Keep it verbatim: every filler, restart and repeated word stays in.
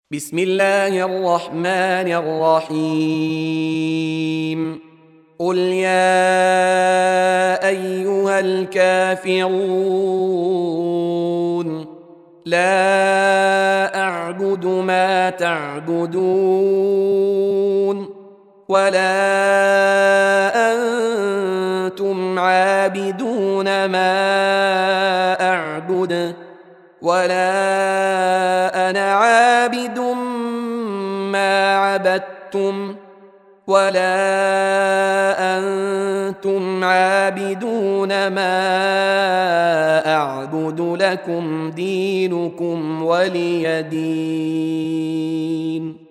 بسم الله الرحمن الرحيم قل يا أيها الكافرون لا أعبد ما تعبدون ولا أنتم عابدون ما أعبد ولا أنا عابد ما عبدتم ولا أنتم عابدون ما أعبد لكم دينكم ولي دين.